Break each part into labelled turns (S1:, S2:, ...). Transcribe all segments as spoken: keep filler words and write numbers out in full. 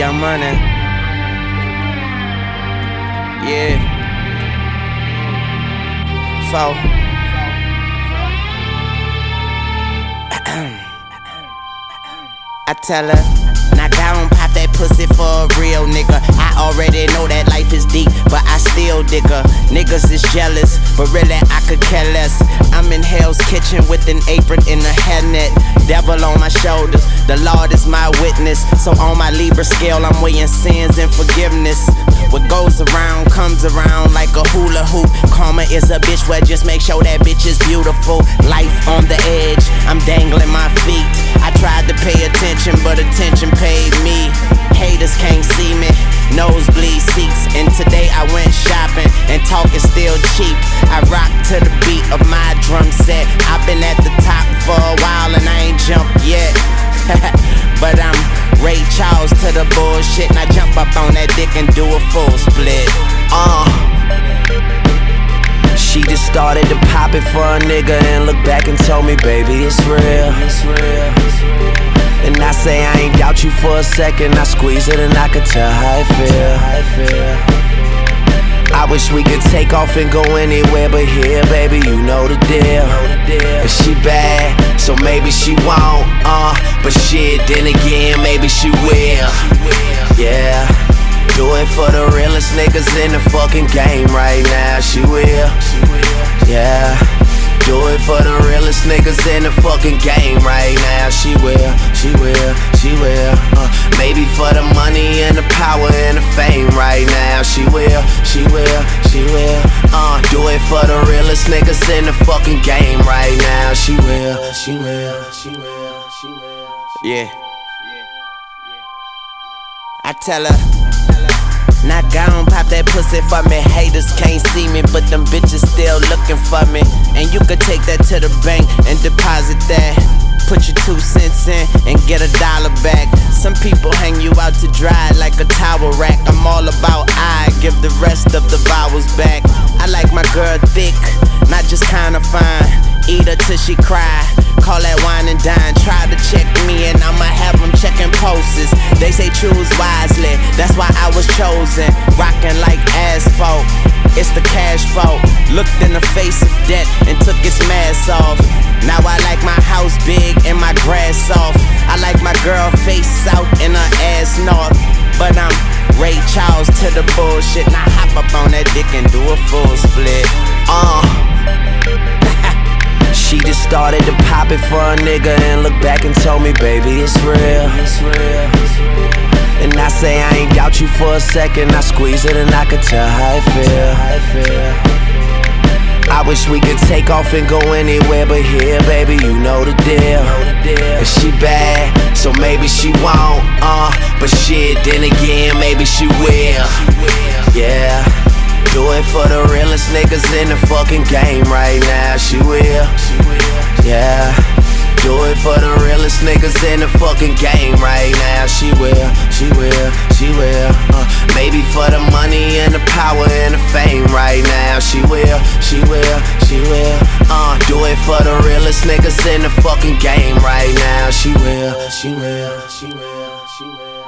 S1: Young Money. Yeah. Four. I tell her, knock down, pop that pussy for a real nigga. I already know that life is deep, but I still dig her. Niggas is jealous, but really I could care less. I'm in Hell's Kitchen with an apron in a hairnet. Devil on my shoulders, the Lord is my witness. So on my Libra scale, I'm weighing sins and forgiveness. What goes around comes around like a hula hoop. Karma is a bitch, well just make sure that bitch is beautiful. Life on the edge, I'm dangling my feet. I tried to pay attention, but attention paid me. Haters can't see me, nosebleed seats. And today I went shopping, and talk is still cheap. I rock to the beat of my drum set. I've been at the top for a while and I ain't jumped yet. But I'm Ray Charles to the bullshit, and I jump up on that dick and do a full split. Uh She just started to pop it for a nigga and looked back and told me, baby, it's real. It's real. And I say I ain't doubt you for a second. I squeeze it and I could tell how it feel. I wish we could take off and go anywhere, but here, baby, you know the deal. And she bad, so maybe she won't, uh but shit, then again, maybe she will. Yeah, do it for the realest niggas in the fucking game right now. She will, yeah. Do it for the realest niggas in the fucking game right now. She will, she will, she will. Uh, maybe for the money and the power and the fame right now. She will, she will, she will. Uh, do it for the realest niggas in the fucking game right now. She will, she will, she will, she will. Yeah. I tell her, knock down, pop that pussy for me. Haters can't see me, but them bitches still looking for me. And you could take that to the bank and deposit that. Put your two cents in and get a dollar back. Some people hang you out to dry like a towel rack. I'm all about I give the rest of the vowels back. I like my girl thick, not just kinda fine. Eat her till she cry, call that wine and dine. Try to check me and I'ma have them checking pulses. They say choose wisely, that's why I was chosen. Rockin' like asphalt, it's the cash fault. Looked in the face of death and took its mask off. Now I like my house big and my grass soft. I like my girl face south and her ass north. But I'm Ray Charles to the bullshit. Now hop up on that dick and do a full split. Uh She just started to pop it for a nigga and looked back and told me, baby, it's real. It's real. And I say I ain't doubt you for a second. I squeeze it and I could tell how it feel. I wish we could take off and go anywhere, but here, baby, you know the deal. And she bad, so maybe she won't, uh but shit, then again, maybe she will. Yeah. Do it for the realest niggas in the fucking game right now. She will, yeah. Do it for the realest niggas in the fucking game right now. She will, she will, she will. Uh, maybe for the money and the power and the fame right now. She will, she will, she will. Uh, do it for the realest niggas in the fucking game right now. She will, she will, she will, she will.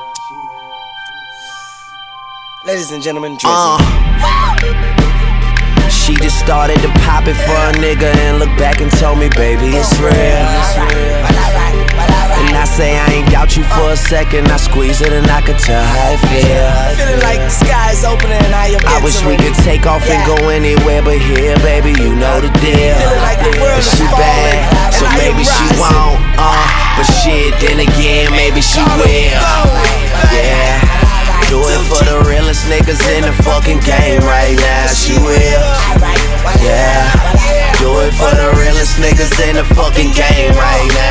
S1: Ladies and gentlemen, Drizzy.
S2: Uh, she just started to pop it for a nigga and looked back and told me, baby, it's real. And I say I ain't doubt you for a second. I squeeze it and I could tell how it feel.
S1: Feeling like the sky's opening and I am
S2: I wish we could take off and go anywhere, but here, baby, you know the deal. And she bad, so maybe she won't, uh but shit, then again, maybe she will. Yeah. Do it for the realest niggas in the fucking game right now. She will, yeah. Do it for the realest niggas in the fucking game right now.